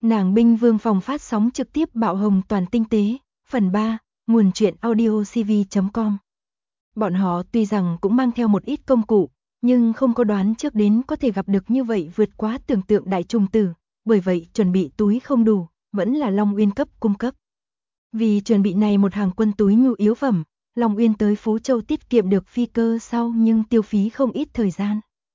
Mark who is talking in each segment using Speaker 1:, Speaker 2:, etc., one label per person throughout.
Speaker 1: Nàng binh vương phòng phát sóng trực tiếp bạo hồng toàn tinh tế, phần 3, nguồn truyện audiocv.com. Bọn họ tuy rằng cũng mang theo một ít công cụ, nhưng không có đoán trước đến có thể gặp được như vậy vượt quá tưởng tượng đại trùng tử, bởi vậy chuẩn bị túi không đủ, vẫn là Long Uyên cấp cung cấp. Vì chuẩn bị này một hàng quân túi nhu yếu phẩm, Long Uyên tới Phú Châu tiết kiệm được phi cơ sau nhưng tiêu phí không ít thời gian.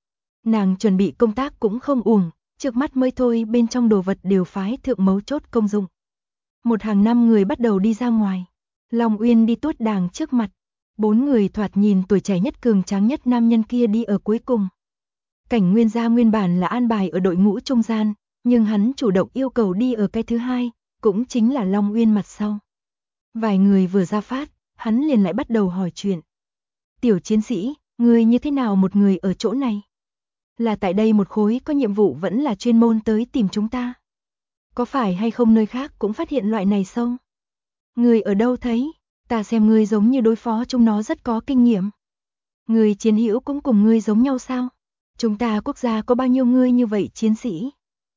Speaker 1: Nàng chuẩn bị công tác cũng không uổng, trước mắt mới thôi bên trong đồ vật đều phái thượng mấu chốt công dụng. Một hàng 5 người bắt đầu đi ra ngoài. Long Uyên đi tuốt đàng trước mặt. 4 người thoạt nhìn tuổi trẻ nhất cường tráng nhất nam nhân kia đi ở cuối cùng. Cảnh Nguyên gia nguyên bản là an bài ở đội ngũ trung gian, nhưng hắn chủ động yêu cầu đi ở cái thứ hai, cũng chính là Long Uyên mặt sau. Vài người vừa ra phát, hắn liền lại bắt đầu hỏi chuyện. Tiểu chiến sĩ, người như thế nào một người ở chỗ này? Là tại đây một khối có nhiệm vụ vẫn là chuyên môn tới tìm chúng ta? Có phải hay không nơi khác cũng phát hiện loại này sâu? Người ở đâu thấy? Ta xem ngươi giống như đối phó chúng nó rất có kinh nghiệm. Người chiến hữu cũng cùng ngươi giống nhau sao? Chúng ta quốc gia có bao nhiêu ngươi như vậy chiến sĩ?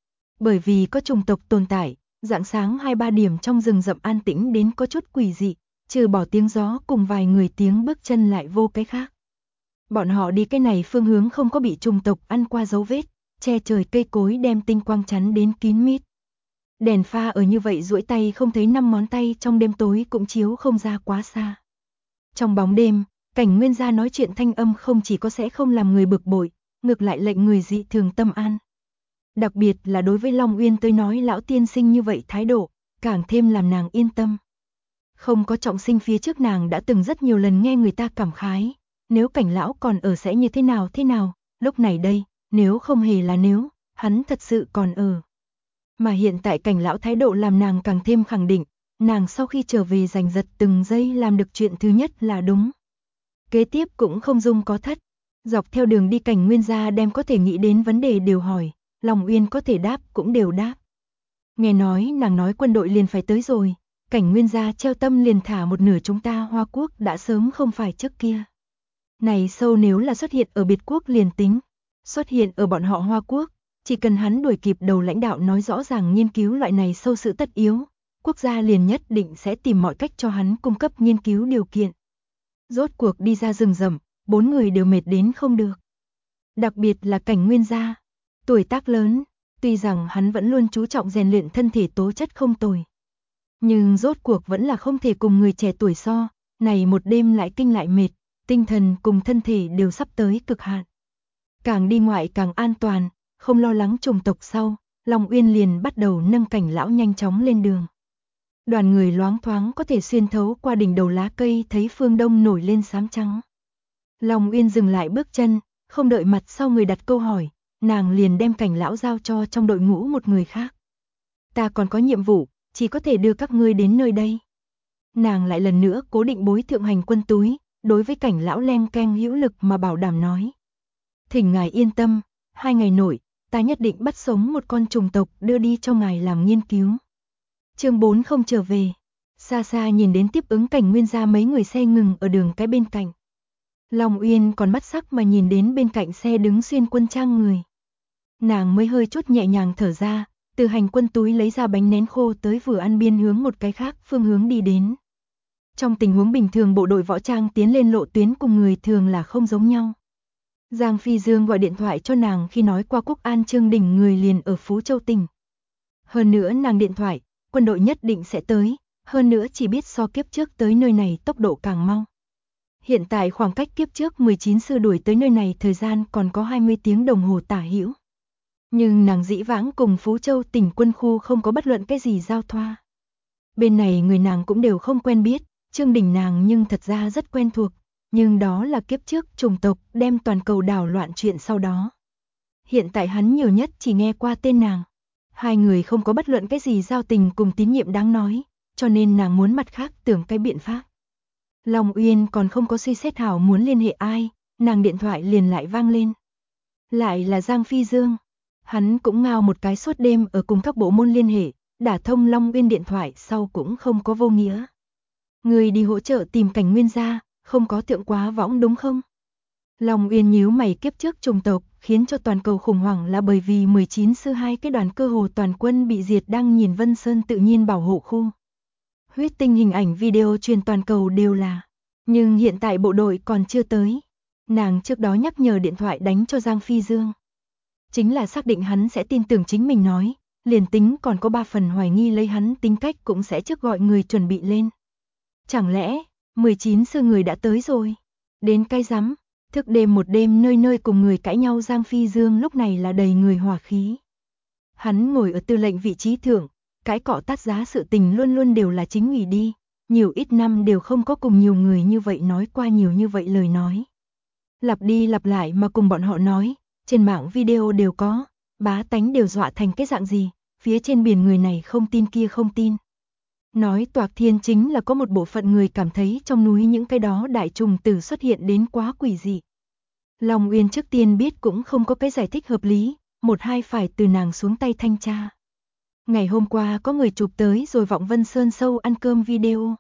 Speaker 1: Bởi vì có chủng tộc tồn tại, rạng sáng 2-3 điểm trong rừng rậm an tĩnh đến có chút quỷ dị, trừ bỏ tiếng gió cùng vài người tiếng bước chân lại vô cái khác. Bọn họ đi cái này phương hướng không có bị chủng tộc ăn qua dấu vết, che trời cây cối đem tinh quang chắn đến kín mít. Đèn pha ở như vậy duỗi tay không thấy 5 ngón tay trong đêm tối cũng chiếu không ra quá xa. Trong bóng đêm, Cảnh Nguyên gia nói chuyện thanh âm không chỉ có sẽ không làm người bực bội, ngược lại lệnh người dị thường tâm an. Đặc biệt là đối với Long Uyên tới nói lão tiên sinh như vậy thái độ, càng thêm làm nàng yên tâm. Không có trọng sinh phía trước nàng đã từng rất nhiều lần nghe người ta cảm khái, nếu Cảnh lão còn ở sẽ như thế nào, lúc này đây, nếu không hề là nếu, hắn thật sự còn ở. Mà hiện tại Cảnh lão thái độ làm nàng càng thêm khẳng định, nàng sau khi trở về giành giật từng giây làm được chuyện thứ nhất là đúng. Kế tiếp cũng không dung có thất, dọc theo đường đi Cảnh Nguyên gia đem có thể nghĩ đến vấn đề đều hỏi, Long Uyên có thể đáp cũng đều đáp. Nghe nói nàng nói quân đội liền phải tới rồi, Cảnh Nguyên gia treo tâm liền thả một nửa chúng ta Hoa Quốc đã sớm không phải trước kia. Này sâu nếu là xuất hiện ở biệt quốc liền tính, xuất hiện ở bọn họ Hoa Quốc, chỉ cần hắn đuổi kịp đầu lãnh đạo nói rõ ràng nghiên cứu loại này sâu sự tất yếu, quốc gia liền nhất định sẽ tìm mọi cách cho hắn cung cấp nghiên cứu điều kiện. Rốt cuộc đi ra rừng rậm, 4 người đều mệt đến không được. Đặc biệt là Cảnh Nguyên gia, tuổi tác lớn, tuy rằng hắn vẫn luôn chú trọng rèn luyện thân thể tố chất không tồi. Nhưng rốt cuộc vẫn là không thể cùng người trẻ tuổi so, này một đêm lại kinh lại mệt, tinh thần cùng thân thể đều sắp tới cực hạn. Càng đi ngoại càng an toàn, không lo lắng chủng tộc sau, Long Uyên liền bắt đầu nâng Cảnh lão nhanh chóng lên đường. Đoàn người loáng thoáng có thể xuyên thấu qua đỉnh đầu lá cây thấy phương đông nổi lên xám trắng. Long Uyên dừng lại bước chân, không đợi mặt sau người đặt câu hỏi, nàng liền đem Cảnh lão giao cho trong đội ngũ một người khác. Ta còn có nhiệm vụ, chỉ có thể đưa các ngươi đến nơi đây. Nàng lại lần nữa cố định bối thượng hành quân túi, đối với Cảnh lão len keng hữu lực mà bảo đảm nói. Thỉnh ngài yên tâm, 2 ngày nội, ta nhất định bắt sống một con trùng tộc đưa đi cho ngài làm nghiên cứu. Chương 4 không trở về. Xa xa nhìn đến tiếp ứng Cảnh Nguyên gia mấy người xe ngừng ở đường cái bên cạnh. Long Uyên còn bắt sắc mà nhìn đến bên cạnh xe đứng xuyên quân trang người. Nàng mới hơi chút nhẹ nhàng thở ra, từ hành quân túi lấy ra bánh nén khô tới vừa ăn biên hướng một cái khác phương hướng đi đến. Trong tình huống bình thường bộ đội võ trang tiến lên lộ tuyến cùng người thường là không giống nhau. Giang Phi Dương gọi điện thoại cho nàng khi nói qua Quốc An Trương Đình người liền ở Phú Châu tỉnh. Hơn nữa nàng điện thoại, quân đội nhất định sẽ tới, hơn nữa chỉ biết so kiếp trước tới nơi này tốc độ càng mau. Hiện tại khoảng cách kiếp trước 19 sư đuổi tới nơi này thời gian còn có 20 tiếng đồng hồ tả hữu. Nhưng nàng dĩ vãng cùng Phú Châu tỉnh quân khu không có bất luận cái gì giao thoa. Bên này người nàng cũng đều không quen biết, Trương Đình nàng nhưng thật ra rất quen thuộc, nhưng đó là kiếp trước chủng tộc đem toàn cầu đảo loạn chuyện sau đó. Hiện tại hắn nhiều nhất chỉ nghe qua tên nàng. Hai người không có bất luận cái gì giao tình cùng tín nhiệm đáng nói, cho nên nàng muốn mặt khác tưởng cái biện pháp. Long Uyên còn không có suy xét hảo muốn liên hệ ai, nàng điện thoại liền lại vang lên. Lại là Giang Phi Dương. Hắn cũng ngao một cái suốt đêm ở cùng các bộ môn liên hệ, đả thông Long Uyên điện thoại sau cũng không có vô nghĩa. Người đi hỗ trợ tìm Cảnh Nguyên gia, không có thượng quá võng đúng không? Long Uyên nhíu mày kiếp trước trùng tộc, khiến cho toàn cầu khủng hoảng là bởi vì 19 sư 2 cái đoàn cơ hồ toàn quân bị diệt đang nhìn Vân Sơn tự nhiên bảo hộ khu. Huyết tinh hình ảnh video truyền toàn cầu đều là. Nhưng hiện tại bộ đội còn chưa tới. Nàng trước đó nhắc nhở điện thoại đánh cho Giang Phi Dương. Chính là xác định hắn sẽ tin tưởng chính mình nói, liền tính còn có 3 phần hoài nghi lấy hắn tính cách cũng sẽ trước gọi người chuẩn bị lên. Chẳng lẽ, 19 sư người đã tới rồi? Đến cái rắm, thức đêm một đêm nơi nơi cùng người cãi nhau Giang Phi Dương lúc này là đầy người hỏa khí. Hắn ngồi ở tư lệnh vị trí thượng, cái cọ tát giá sự tình luôn luôn đều là chính ủy đi, nhiều ít năm đều không có cùng nhiều người như vậy nói qua nhiều như vậy lời nói. Lặp đi lặp lại mà cùng bọn họ nói, trên mạng video đều có, bá tánh đều dọa thành cái dạng gì, phía trên biển người này không tin kia không tin. Nói toạc thiên chính là có một bộ phận người cảm thấy trong núi những cái đó đại trùng tử xuất hiện đến quá quỷ dị. Long Uyên trước tiên biết cũng không có cái giải thích hợp lý, một hai phải từ nàng xuống tay thanh tra. Ngày hôm qua có người chụp tới rồi vọng Vân Sơn sâu ăn cơm video.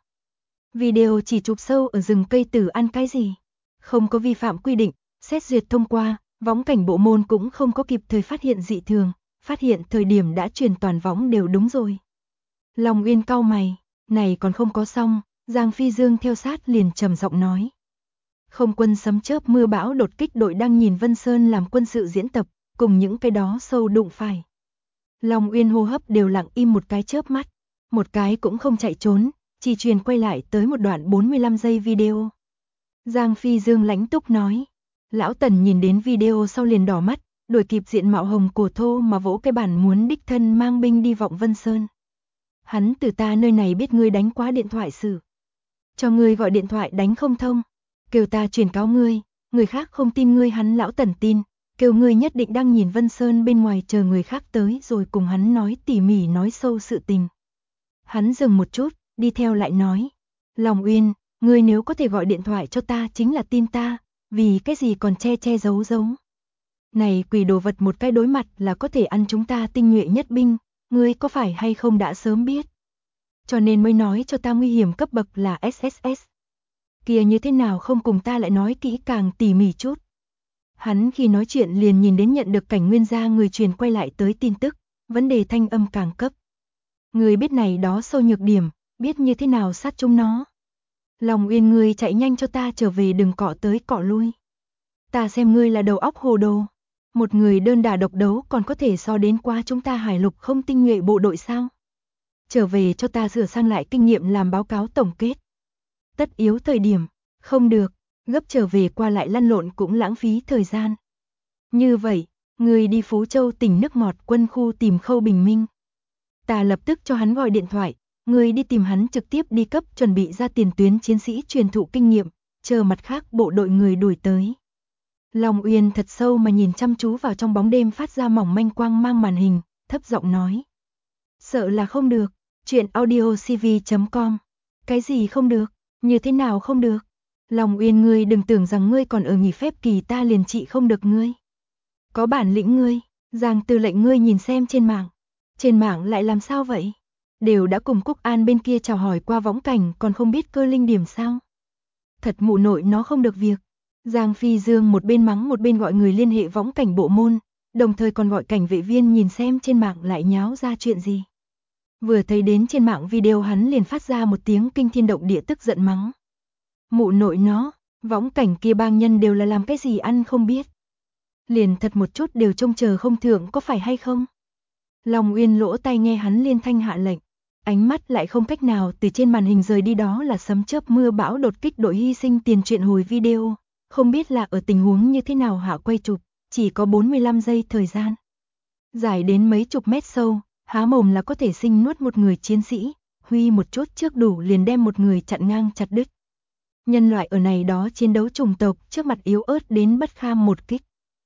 Speaker 1: Video chỉ chụp sâu ở rừng cây tử ăn cái gì. Không có vi phạm quy định, xét duyệt thông qua, võng cảnh bộ môn cũng không có kịp thời phát hiện dị thường, phát hiện thời điểm đã truyền toàn võng đều đúng rồi. Long Uyên cau mày, này còn không có xong, Giang Phi Dương theo sát liền trầm giọng nói. Không quân sấm chớp mưa bão đột kích đội đang nhìn Vân Sơn làm quân sự diễn tập, cùng những cái đó sâu đụng phải. Long Uyên hô hấp đều lặng im một cái chớp mắt, một cái cũng không chạy trốn, chỉ truyền quay lại tới một đoạn 45 giây video. Giang Phi Dương lãnh túc nói, lão Tần nhìn đến video sau liền đỏ mắt, đuổi kịp diện mạo hồng cổ thô mà vỗ cái bản muốn đích thân mang binh đi vọng Vân Sơn. Hắn từ ta nơi này biết ngươi đánh quá điện thoại xử. Cho ngươi gọi điện thoại đánh không thông, kêu ta truyền cáo ngươi, người khác không tin ngươi hắn lão Tần tin, kêu ngươi nhất định đang nhìn Vân Sơn bên ngoài chờ người khác tới rồi cùng hắn nói tỉ mỉ nói sâu sự tình. Hắn dừng một chút, đi theo lại nói, Long Uyên, ngươi nếu có thể gọi điện thoại cho ta chính là tin ta, vì cái gì còn che che giấu giấu. Này quỷ đồ vật một cái đối mặt là có thể ăn chúng ta tinh nhuệ nhất binh, ngươi có phải hay không đã sớm biết. Cho nên mới nói cho ta nguy hiểm cấp bậc là SSS. Kìa như thế nào không cùng ta lại nói kỹ càng tỉ mỉ chút. Hắn khi nói chuyện liền nhìn đến nhận được cảnh nguyên gia người truyền quay lại tới tin tức, vấn đề thanh âm càng cấp. Người biết này đó sâu nhược điểm, biết như thế nào sát chúng nó. Long Uyên ngươi chạy nhanh cho ta trở về đừng cọ tới cọ lui. Ta xem ngươi là đầu óc hồ đồ. Một người đơn đả độc đấu còn có thể so đến qua chúng ta Hải Lục không tinh nhuệ bộ đội sao? Trở về cho ta sửa sang lại kinh nghiệm làm báo cáo tổng kết. Tất yếu thời điểm, không được, gấp trở về qua lại lăn lộn cũng lãng phí thời gian. Như vậy, người đi Phú Châu tỉnh nước ngọt quân khu tìm Khâu Bình Minh. Ta lập tức cho hắn gọi điện thoại, người đi tìm hắn trực tiếp đi cấp chuẩn bị ra tiền tuyến chiến sĩ truyền thụ kinh nghiệm, chờ mặt khác bộ đội người đuổi tới. Long Uyên thật sâu mà nhìn chăm chú vào trong bóng đêm phát ra mỏng manh quang mang màn hình, thấp giọng nói. Sợ là không được, chuyện audiocv.com. Cái gì không được, như thế nào không được? Long Uyên ngươi đừng tưởng rằng ngươi còn ở nghỉ phép kỳ ta liền trị không được ngươi. Có bản lĩnh ngươi, Giang tư lệnh ngươi nhìn xem trên mạng. Trên mạng lại làm sao vậy? Đều đã cùng Cúc An bên kia chào hỏi qua võng cảnh còn không biết cơ linh điểm sao? Thật mụ nội nó không được việc. Giang Phi Dương một bên mắng một bên gọi người liên hệ võng cảnh bộ môn, đồng thời còn gọi cảnh vệ viên nhìn xem trên mạng lại nháo ra chuyện gì. Vừa thấy đến trên mạng video hắn liền phát ra một tiếng kinh thiên động địa tức giận mắng. Mụ nội nó, võng cảnh kia bang nhân đều là làm cái gì ăn không biết. Liền thật một chút đều trông chờ không thượng có phải hay không? Long Uyên lỗ tai nghe hắn liên thanh hạ lệnh, ánh mắt lại không cách nào từ trên màn hình rời đi đó là sấm chớp mưa bão đột kích đội hy sinh tiền truyện hồi video, không biết là ở tình huống như thế nào hạ quay chụp, chỉ có 45 giây thời gian. Dài đến mấy chục mét sâu, há mồm là có thể sinh nuốt một người chiến sĩ, huy một chút trước đủ liền đem một người chặn ngang chặt đứt. Nhân loại ở này đó chiến đấu chủng tộc trước mặt yếu ớt đến bất kham một kích.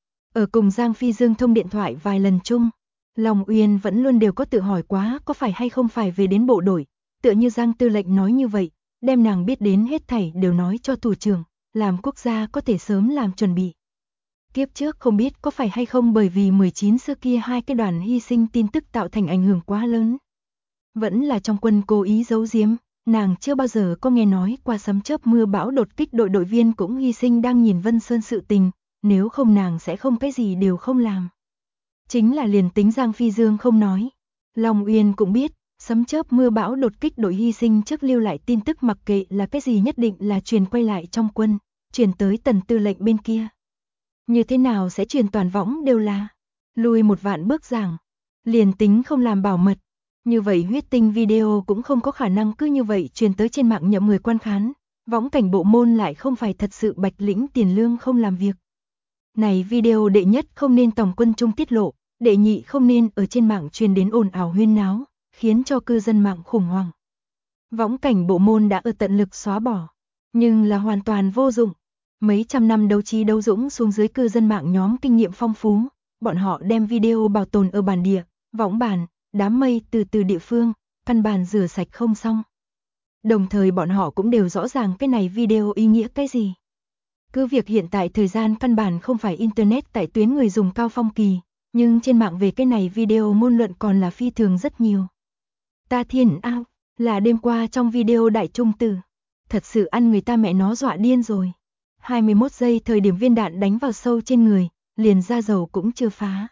Speaker 1: Ở cùng Giang Phi Dương thông điện thoại vài lần chung, Long Uyên vẫn luôn đều có tự hỏi quá có phải hay không phải về đến bộ đội, tựa như Giang tư lệnh nói như vậy, đem nàng biết đến hết thảy đều nói cho thủ trưởng, làm quốc gia có thể sớm làm chuẩn bị. Kiếp trước không biết có phải hay không bởi vì 19 xưa kia hai cái đoàn hy sinh tin tức tạo thành ảnh hưởng quá lớn. Vẫn là trong quân cố ý giấu giếm, nàng chưa bao giờ có nghe nói qua sấm chớp mưa bão đột kích đội đội viên cũng hy sinh đang nhìn Vân Sơn sự tình, nếu không nàng sẽ không cái gì đều không làm. Chính là liền tính Giang Phi Dương không nói, Long Uyên cũng biết, sấm chớp mưa bão đột kích đội hy sinh trước lưu lại tin tức mặc kệ là cái gì nhất định là truyền quay lại trong quân, truyền tới Tần tư lệnh bên kia. Như thế nào sẽ truyền toàn võng đều là, lùi một vạn bước giảng, liền tính không làm bảo mật. Như vậy huyết tinh video cũng không có khả năng cứ như vậy truyền tới trên mạng nhậm người quan khán, võng cảnh bộ môn lại không phải thật sự bạch lĩnh tiền lương không làm việc. Này video đệ nhất không nên tổng quân trung tiết lộ, đệ nhị không nên ở trên mạng truyền đến ồn ào huyên náo, khiến cho cư dân mạng khủng hoảng. Võng cảnh bộ môn đã ở tận lực xóa bỏ, nhưng là hoàn toàn vô dụng. Mấy trăm năm đấu trí đấu dũng xuống dưới cư dân mạng nhóm kinh nghiệm phong phú, bọn họ đem video bảo tồn ở bản địa, võng bản, đám mây từ địa phương, căn bản rửa sạch không xong. Đồng thời bọn họ cũng đều rõ ràng cái này video ý nghĩa cái gì. Cứ việc hiện tại thời gian căn bản không phải internet tại tuyến người dùng cao phong kỳ, nhưng trên mạng về cái này video ngôn luận còn là phi thường rất nhiều. Ta thiên ao, là đêm qua trong video đại trung tử, thật sự ăn người ta mẹ nó dọa điên rồi. 21 giây thời điểm viên đạn đánh vào sâu trên người, liền da dầu cũng chưa phá.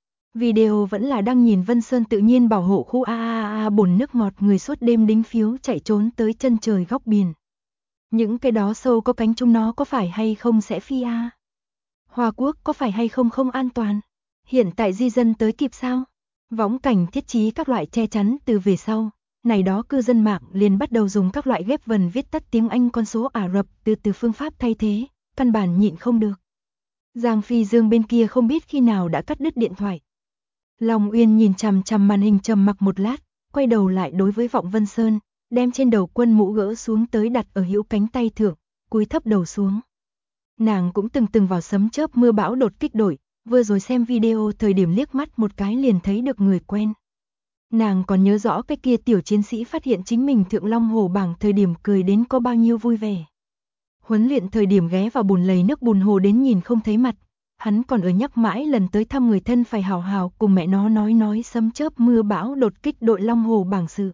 Speaker 1: Video vẫn là đang nhìn Vân Sơn tự nhiên bảo hộ khu bồn nước ngọt người suốt đêm đính phiếu chạy trốn tới chân trời góc biển. Những cái đó sâu có cánh chúng nó có phải hay không sẽ phi a? Hoa Quốc có phải hay không không an toàn? Hiện tại di dân tới kịp sao? Võng cảnh thiết trí các loại che chắn từ về sau. Này đó cư dân mạng liền bắt đầu dùng các loại ghép vần viết tắt tiếng Anh con số Ả Rập từ phương pháp thay thế, căn bản nhịn không được. Giang Phi Dương bên kia không biết khi nào đã cắt đứt điện thoại. Long Uyên nhìn chằm chằm màn hình trầm mặc một lát, quay đầu lại đối với Vọng Vân Sơn, đem trên đầu quân mũ gỡ xuống tới đặt ở hữu cánh tay thượng, cúi thấp đầu xuống. Nàng cũng từng vào sấm chớp mưa bão đột kích đội, vừa rồi xem video thời điểm liếc mắt một cái liền thấy được người quen. Nàng còn nhớ rõ cái kia tiểu chiến sĩ phát hiện chính mình thượng long hồ bảng thời điểm cười đến có bao nhiêu vui vẻ. Huấn luyện thời điểm ghé vào bùn lầy nước bùn hồ đến nhìn không thấy mặt, hắn còn ở nhắc mãi lần tới thăm người thân phải hào hào cùng mẹ nó nói sấm chớp mưa bão đột kích đội long hồ bảng sự.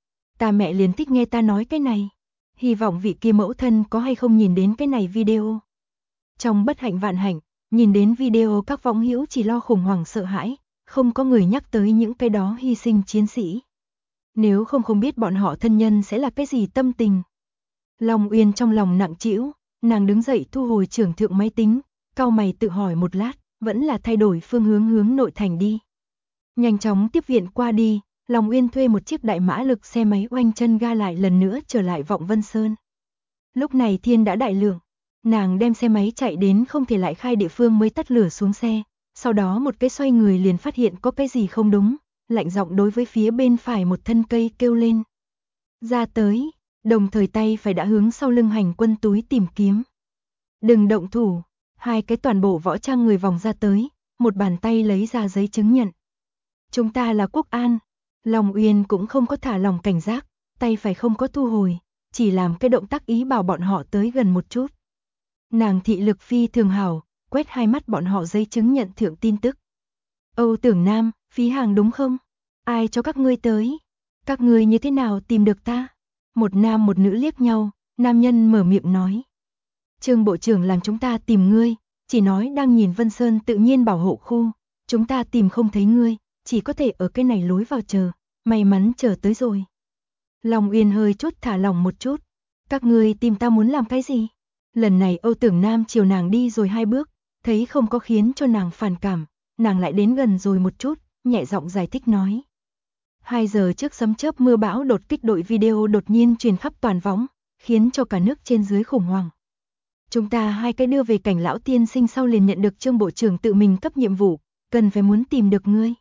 Speaker 1: Ta mẹ liền thích nghe ta nói cái này, hy vọng vị kia mẫu thân có hay không nhìn đến cái này video. Trong bất hạnh vạn hạnh, nhìn đến video các võng hữu chỉ lo khủng hoảng sợ hãi, không có người nhắc tới những cái đó hy sinh chiến sĩ. Nếu không biết bọn họ thân nhân sẽ là cái gì tâm tình. Long Uyên trong lòng nặng trĩu, nàng đứng dậy thu hồi trưởng thượng máy tính, cau mày tự hỏi một lát, vẫn là thay đổi phương hướng nội thành đi. Nhanh chóng tiếp viện qua đi, Long Uyên thuê một chiếc đại mã lực xe máy oanh chân ga lại lần nữa trở lại Vọng Vân Sơn. Lúc này thiên đã đại lượng, nàng đem xe máy chạy đến không thể lại khai địa phương mới tắt lửa xuống xe, sau đó một cái xoay người liền phát hiện có cái gì không đúng, lạnh giọng đối với phía bên phải một thân cây kêu lên. Ra tới, đồng thời tay phải đã hướng sau lưng hành quân túi tìm kiếm. Đừng động thủ, hai cái toàn bộ võ trang người vòng ra tới, một bàn tay lấy ra giấy chứng nhận. Chúng ta là Quốc An. Long Uyên cũng không có thả lòng cảnh giác, tay phải không có thu hồi, chỉ làm cái động tác ý bảo bọn họ tới gần một chút. Nàng thị lực phi thường hảo, quét hai mắt bọn họ giấy chứng nhận thượng tin tức. Âu Tưởng Nam, Phí Hàng đúng không? Ai cho các ngươi tới? Các ngươi như thế nào tìm được ta? Một nam một nữ liếc nhau, nam nhân mở miệng nói. Trương Bộ trưởng làm chúng ta tìm ngươi, chỉ nói đang nhìn Vân Sơn tự nhiên bảo hộ khu, chúng ta tìm không thấy ngươi, chỉ có thể ở cái này lối vào chờ, may mắn chờ tới rồi. Long Uyên hơi chút thả lỏng một chút, các ngươi tìm ta muốn làm cái gì? Lần này Âu Tưởng Nam chiều nàng đi rồi hai bước, thấy không có khiến cho nàng phản cảm, nàng lại đến gần rồi một chút, nhẹ giọng giải thích nói. 2 giờ trước sấm chớp mưa bão đột kích đội video đột nhiên truyền khắp toàn võng, khiến cho cả nước trên dưới khủng hoảng. Chúng ta hai cái đưa về cảnh lão tiên sinh sau liền nhận được Trương Bộ trưởng tự mình cấp nhiệm vụ, cần phải muốn tìm được ngươi.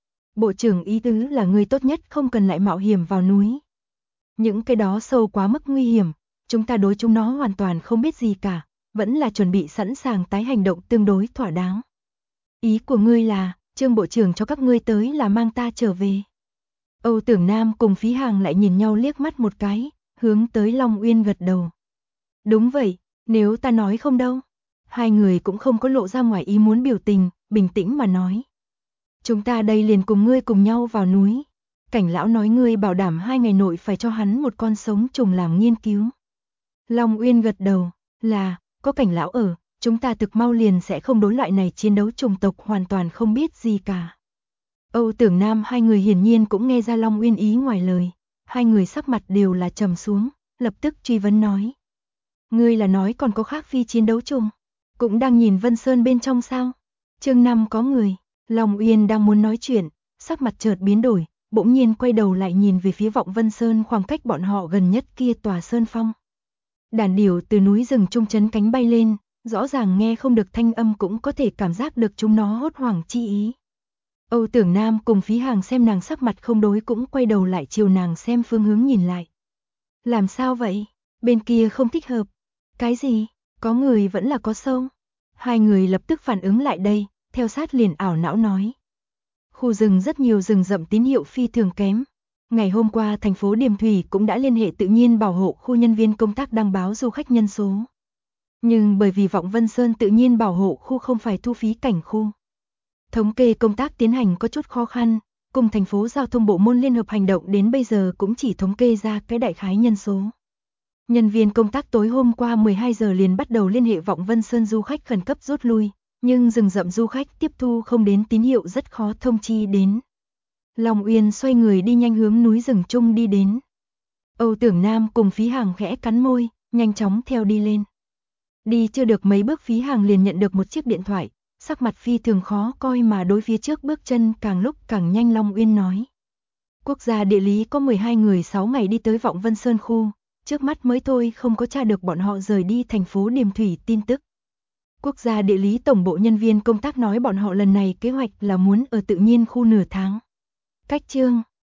Speaker 1: Bộ trưởng ý tứ là ngươi tốt nhất không cần lại mạo hiểm vào núi. Những cái đó sâu quá mức nguy hiểm, chúng ta đối chúng nó hoàn toàn không biết gì cả, vẫn là chuẩn bị sẵn sàng tái hành động tương đối thỏa đáng. Ý của ngươi là, Trương Bộ trưởng cho các ngươi tới là mang ta trở về. Âu Tưởng Nam cùng Phí Hàng lại nhìn nhau liếc mắt một cái, hướng tới Long Uyên gật đầu. Đúng vậy, nếu ta nói không đâu. Hai người cũng không có lộ ra ngoài ý muốn biểu tình, bình tĩnh mà nói. Chúng ta đây liền cùng ngươi cùng nhau vào núi. Cảnh lão nói ngươi bảo đảm 2 ngày nội phải cho hắn một con sống trùng làm nghiên cứu. Long Uyên gật đầu, là, có cảnh lão ở, chúng ta thực mau liền sẽ không đối loại này chiến đấu chủng tộc hoàn toàn không biết gì cả. Âu Tưởng Nam hai người hiển nhiên cũng nghe ra Long Uyên ý ngoài lời, hai người sắc mặt đều là trầm xuống, lập tức truy vấn nói. Ngươi là nói còn có khác phi chiến đấu chủng, cũng đang nhìn Vân Sơn bên trong sao? Chương 5 có người, Long Uyên đang muốn nói chuyện, sắc mặt chợt biến đổi, bỗng nhiên quay đầu lại nhìn về phía Vọng Vân Sơn khoảng cách bọn họ gần nhất kia tòa sơn phong. Đàn điểu từ núi rừng trung chấn cánh bay lên, rõ ràng nghe không được thanh âm cũng có thể cảm giác được chúng nó hốt hoảng chi ý. Âu Tưởng Nam cùng Phí Hàng xem nàng sắc mặt không đối cũng quay đầu lại chiều nàng xem phương hướng nhìn lại. Làm sao vậy? Bên kia không thích hợp. Cái gì? Có người vẫn là có sâu. Hai người lập tức phản ứng lại đây, theo sát liền ảo não nói. Khu rừng rất nhiều rừng rậm tín hiệu phi thường kém. Ngày hôm qua thành phố Điềm Thủy cũng đã liên hệ tự nhiên bảo hộ khu nhân viên công tác đăng báo du khách nhân số. Nhưng bởi vì Vọng Vân Sơn tự nhiên bảo hộ khu không phải thu phí cảnh khu. Thống kê công tác tiến hành có chút khó khăn, cùng thành phố giao thông bộ môn liên hợp hành động đến bây giờ cũng chỉ thống kê ra cái đại khái nhân số. Nhân viên công tác tối hôm qua 12 giờ liền bắt đầu liên hệ Vọng Vân Sơn du khách khẩn cấp rút lui, nhưng rừng rậm du khách tiếp thu không đến tín hiệu rất khó thông chi đến. Long Uyên xoay người đi nhanh hướng núi rừng trung đi đến. Âu Tưởng Nam cùng Phí Hàng khẽ cắn môi, nhanh chóng theo đi lên. Đi chưa được mấy bước Phí Hàng liền nhận được một chiếc điện thoại, sắc mặt phi thường khó coi mà đối phía trước bước chân càng lúc càng nhanh. Long Uyên nói. Quốc gia địa lý có 12 người 6 ngày đi tới Vọng Vân Sơn khu, trước mắt mới thôi không có tra được bọn họ rời đi thành phố Điềm Thủy tin tức. Quốc gia địa lý tổng bộ nhân viên công tác nói bọn họ lần này kế hoạch là muốn ở tự nhiên khu nửa tháng. Cách chương